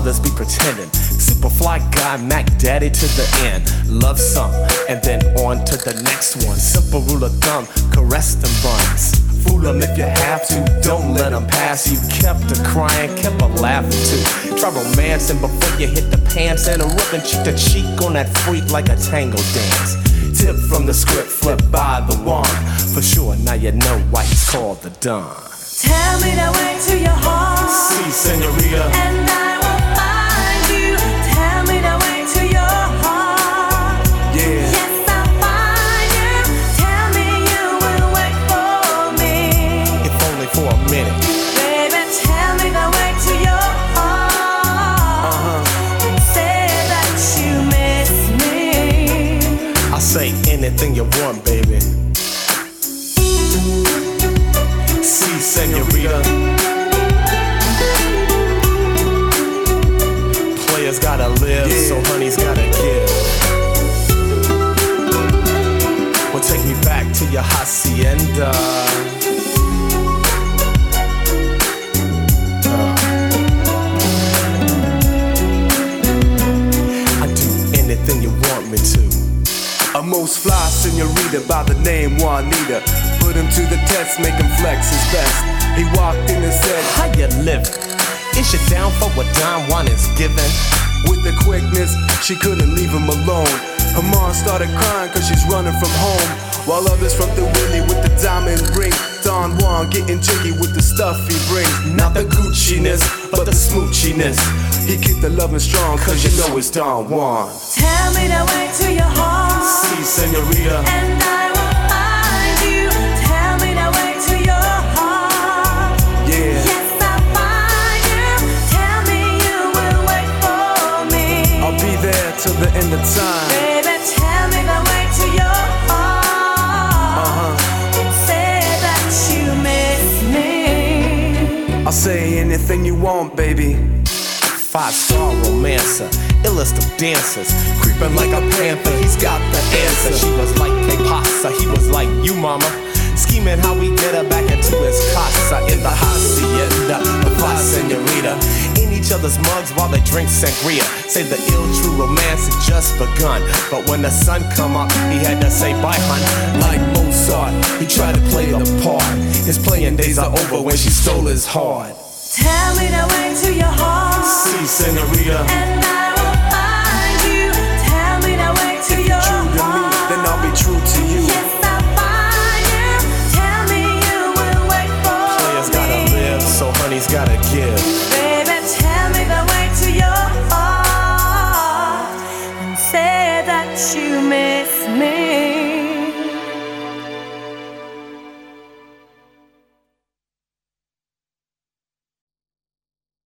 others be pretending. Superfly guy, Mac Daddy to the end. Love some, and then on to the next one. Simple rule of thumb, caress them buns. Fool them if you have to, don't let them pass you. Kept her crying, kept her laughing too. Try romancing before you hit the pants, and a rubbing cheek to cheek on that freak like a tango dance. Tip from the script, flip by the wand. For sure, now you know why he's called the Don. Tell me the way to your heart. Si, senorita. And I will find you. Tell me the way to your heart. Yeah. Yes, I'll find you. Tell me you will wait for me. If only for a minute. Baby, tell me the way to your heart. Say that you miss me. I'll say anything you want, baby. Si, senorita. Players gotta live, so honey's gotta give. Well, take me back to your hacienda. I'd do anything you want me to. A most fly senorita by the name Juanita. Put him to the test, make him flex his best. He walked in and said, How you living? Is you down for what Don Juan is giving? with the quickness, she couldn't leave him alone. Her mom started crying cause she's running from home, while others from the Willie with the diamond ring. Don Juan getting jiggy with the stuff he brings. Not the Gucci-ness, but the smoochiness. He keep the loving strong cause you know it's Don Juan. Tell me the way to your heart. Si, senorita. And I will find you. Tell me the way to your heart. Yeah. Yes, I'll find you. Tell me you will wait for me. I'll be there till the end of time. Baby, tell me the way to your heart. Say that you miss me. I'll say anything you want, baby. 5-star romancer, illest of dancers, creeping like a panther, he's got the answer. She was like que pasa, he was like you mama, scheming how we get her back into his casa. In the hacienda, the fly senorita, in each other's mugs while they drink sangria. Say the ill true romance had just begun, but when the sun come up, he had to say bye hun. Like Mozart, he tried to play the part. His playing days are over when she stole his heart. Tell me the way to your heart. Si, senorita. And I will find you. Tell me the way to your True to me, heart. then I'll be true to you. Yes, I'll find you. Tell me you will wait for Players me. gotta live, so honey's gotta give. Baby, tell me the way to your heart. And say that you miss me.